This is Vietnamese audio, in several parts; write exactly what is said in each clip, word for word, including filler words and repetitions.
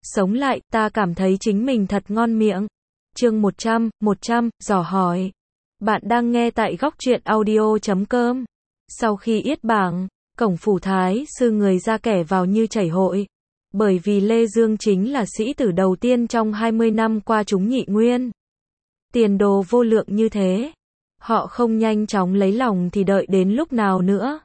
sống lại, ta cảm thấy chính mình thật ngon miệng. Chương một trăm, một trăm, dò hỏi. Bạn đang nghe tại góc truyện audio chấm com. Sau khi yết bảng, cổng phủ thái sư người ra kẻ vào như chảy hội. Bởi vì Lê Dương chính là sĩ tử đầu tiên trong hai mươi năm qua chúng nhị nguyên. Tiền đồ vô lượng như thế. Họ không nhanh chóng lấy lòng thì đợi đến lúc nào nữa.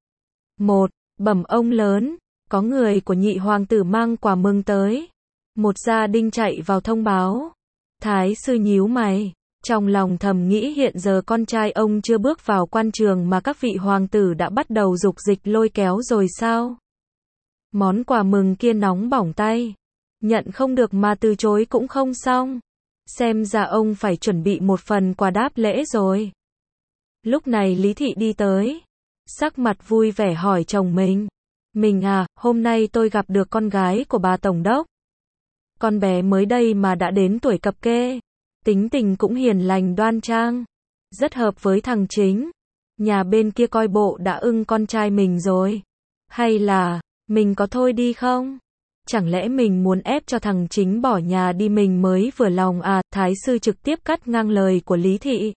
Một, bẩm ông lớn, có người của nhị hoàng tử mang quà mừng tới. Một gia đình chạy vào thông báo. Thái sư nhíu mày, trong lòng thầm nghĩ hiện giờ con trai ông chưa bước vào quan trường mà các vị hoàng tử đã bắt đầu dục dịch lôi kéo rồi sao? Món quà mừng kia nóng bỏng tay, nhận không được mà từ chối cũng không xong. Xem ra ông phải chuẩn bị một phần quà đáp lễ rồi. Lúc này Lý Thị đi tới, sắc mặt vui vẻ hỏi chồng mình. Mình à, hôm nay tôi gặp được con gái của bà Tổng đốc. Con bé mới đây mà đã đến tuổi cập kê. Tính tình cũng hiền lành đoan trang. Rất hợp với thằng Chính. Nhà bên kia coi bộ đã ưng con trai mình rồi. Hay là, mình có thôi đi không? Chẳng lẽ mình muốn ép cho thằng Chính bỏ nhà đi mình mới vừa lòng à? Thái sư trực tiếp cắt ngang lời của Lý Thị.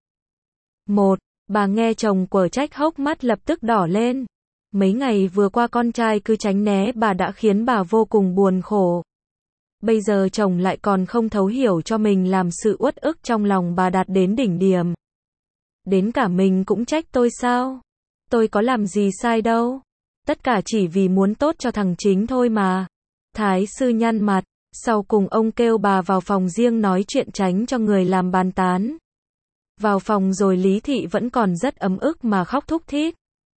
Một, bà nghe chồng quở trách hốc mắt lập tức đỏ lên. Mấy ngày vừa qua con trai cứ tránh né bà đã khiến bà vô cùng buồn khổ. Bây giờ chồng lại còn không thấu hiểu cho mình làm sự uất ức trong lòng bà đạt đến đỉnh điểm. Đến cả mình cũng trách tôi sao? Tôi có làm gì sai đâu. Tất cả chỉ vì muốn tốt cho thằng Chính thôi mà. Thái sư nhăn mặt, sau cùng ông kêu bà vào phòng riêng nói chuyện tránh cho người làm bàn tán. Vào phòng rồi Lý Thị vẫn còn rất ấm ức mà khóc thúc thít.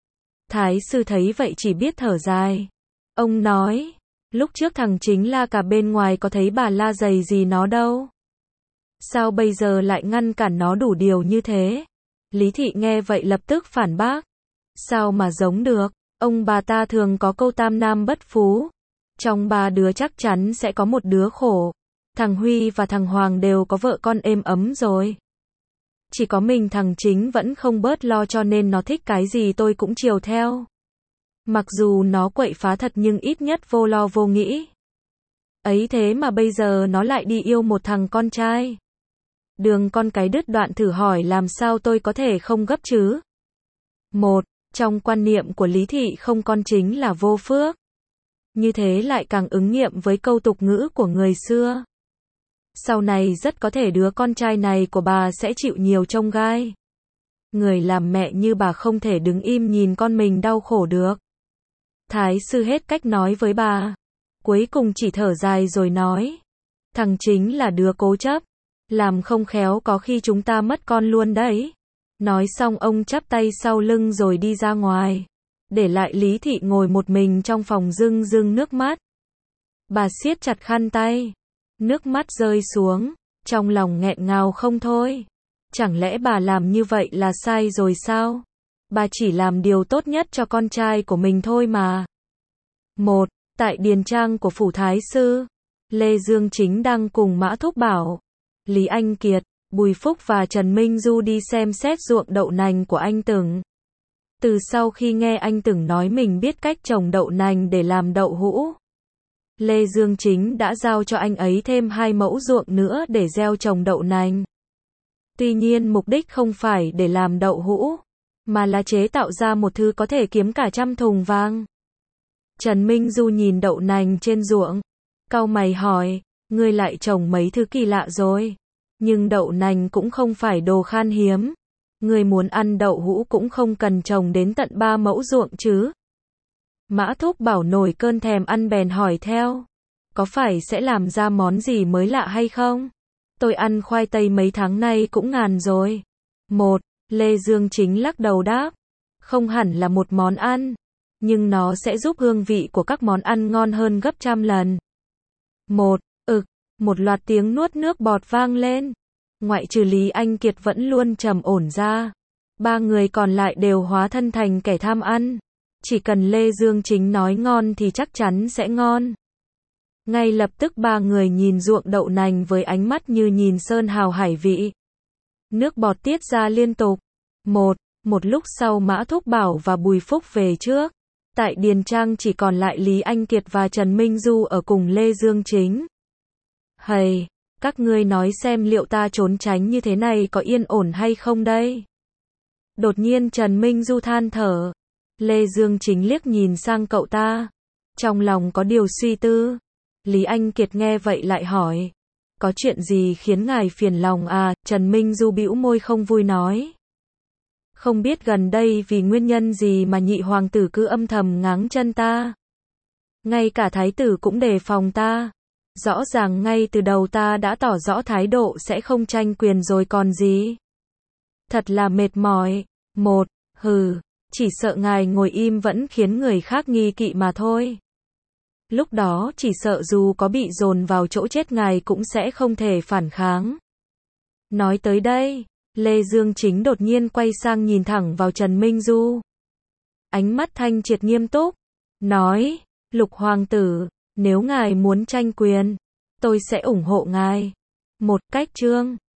Thái sư thấy vậy chỉ biết thở dài. Ông nói, lúc trước thằng Chính la cả bên ngoài có thấy bà la dày gì nó đâu. Sao bây giờ lại ngăn cản nó đủ điều như thế? Lý Thị nghe vậy lập tức phản bác. Sao mà giống được, ông bà ta thường có câu tam nam bất phú. Trong ba đứa chắc chắn sẽ có một đứa khổ. Thằng Huy và thằng Hoàng đều có vợ con êm ấm rồi. Chỉ có mình thằng Chính vẫn không bớt lo cho nên nó thích cái gì tôi cũng chiều theo. Mặc dù nó quậy phá thật nhưng ít nhất vô lo vô nghĩ. Ấy thế mà bây giờ nó lại đi yêu một thằng con trai. Đường con cái đứt đoạn thử hỏi làm sao tôi có thể không gấp chứ. Một, trong quan niệm của Lý Thị không con chính là vô phước. Như thế lại càng ứng nghiệm với câu tục ngữ của người xưa. Sau này rất có thể đứa con trai này của bà sẽ chịu nhiều chông gai. Người làm mẹ như bà không thể đứng im nhìn con mình đau khổ được. Thái sư hết cách nói với bà. Cuối cùng chỉ thở dài rồi nói. Thằng Chính là đứa cố chấp. Làm không khéo có khi chúng ta mất con luôn đấy. Nói xong ông chắp tay sau lưng rồi đi ra ngoài. Để lại Lý Thị ngồi một mình trong phòng rưng rưng nước mắt. Bà siết chặt khăn tay. Nước mắt rơi xuống. Trong lòng nghẹn ngào không thôi. Chẳng lẽ bà làm như vậy là sai rồi sao? Bà chỉ làm điều tốt nhất cho con trai của mình thôi mà. Một, tại điền trang của phủ thái sư, Lê Dương Chính đang cùng Mã Thúc Bảo, Lý Anh Kiệt, Bùi Phúc và Trần Minh Du đi xem xét ruộng đậu nành của anh Tửng. Từ sau khi nghe anh Tửng nói mình biết cách trồng đậu nành để làm đậu hũ, Lê Dương Chính đã giao cho anh ấy thêm hai mẫu ruộng nữa để gieo trồng đậu nành. Tuy nhiên mục đích không phải để làm đậu hũ, mà là chế tạo ra một thứ có thể kiếm cả trăm thùng vàng. Trần Minh Du nhìn đậu nành trên ruộng, cau mày hỏi, ngươi lại trồng mấy thứ kỳ lạ rồi. Nhưng đậu nành cũng không phải đồ khan hiếm. Ngươi muốn ăn đậu hũ cũng không cần trồng đến tận ba mẫu ruộng chứ. Mã Thúc Bảo nổi cơn thèm ăn bèn hỏi theo. Có phải sẽ làm ra món gì mới lạ hay không? Tôi ăn khoai tây mấy tháng nay cũng ngàn rồi. Một, Lê Dương Chính lắc đầu đáp. Không hẳn là một món ăn. Nhưng nó sẽ giúp hương vị của các món ăn ngon hơn gấp trăm lần. Một, ực, một loạt tiếng nuốt nước bọt vang lên. Ngoại trừ Lý Anh Kiệt vẫn luôn trầm ổn ra. Ba người còn lại đều hóa thân thành kẻ tham ăn. Chỉ cần Lê Dương Chính nói ngon thì chắc chắn sẽ ngon. Ngay lập tức ba người nhìn ruộng đậu nành với ánh mắt như nhìn sơn hào hải vị. Nước bọt tiết ra liên tục. Một, một lúc sau Mã Thúc Bảo và Bùi Phúc về trước. Tại điền trang chỉ còn lại Lý Anh Kiệt và Trần Minh Du ở cùng Lê Dương Chính. Hầy, các ngươi nói xem liệu ta trốn tránh như thế này có yên ổn hay không đây? Đột nhiên Trần Minh Du than thở. Lê Dương Chính liếc nhìn sang cậu ta. Trong lòng có điều suy tư. Lý Anh Kiệt nghe vậy lại hỏi. Có chuyện gì khiến ngài phiền lòng à? Trần Minh Du bĩu môi không vui nói. Không biết gần đây vì nguyên nhân gì mà nhị hoàng tử cứ âm thầm ngáng chân ta. Ngay cả thái tử cũng đề phòng ta. Rõ ràng ngay từ đầu ta đã tỏ rõ thái độ sẽ không tranh quyền rồi còn gì. Thật là mệt mỏi. Một, hừ, chỉ sợ ngài ngồi im vẫn khiến người khác nghi kỵ mà thôi. Lúc đó chỉ sợ dù có bị dồn vào chỗ chết ngài cũng sẽ không thể phản kháng. Nói tới đây, Lê Dương Chính đột nhiên quay sang nhìn thẳng vào Trần Minh Du. Ánh mắt thanh triệt nghiêm túc, nói, Lục hoàng tử, nếu ngài muốn tranh quyền, tôi sẽ ủng hộ ngài. Một cách chương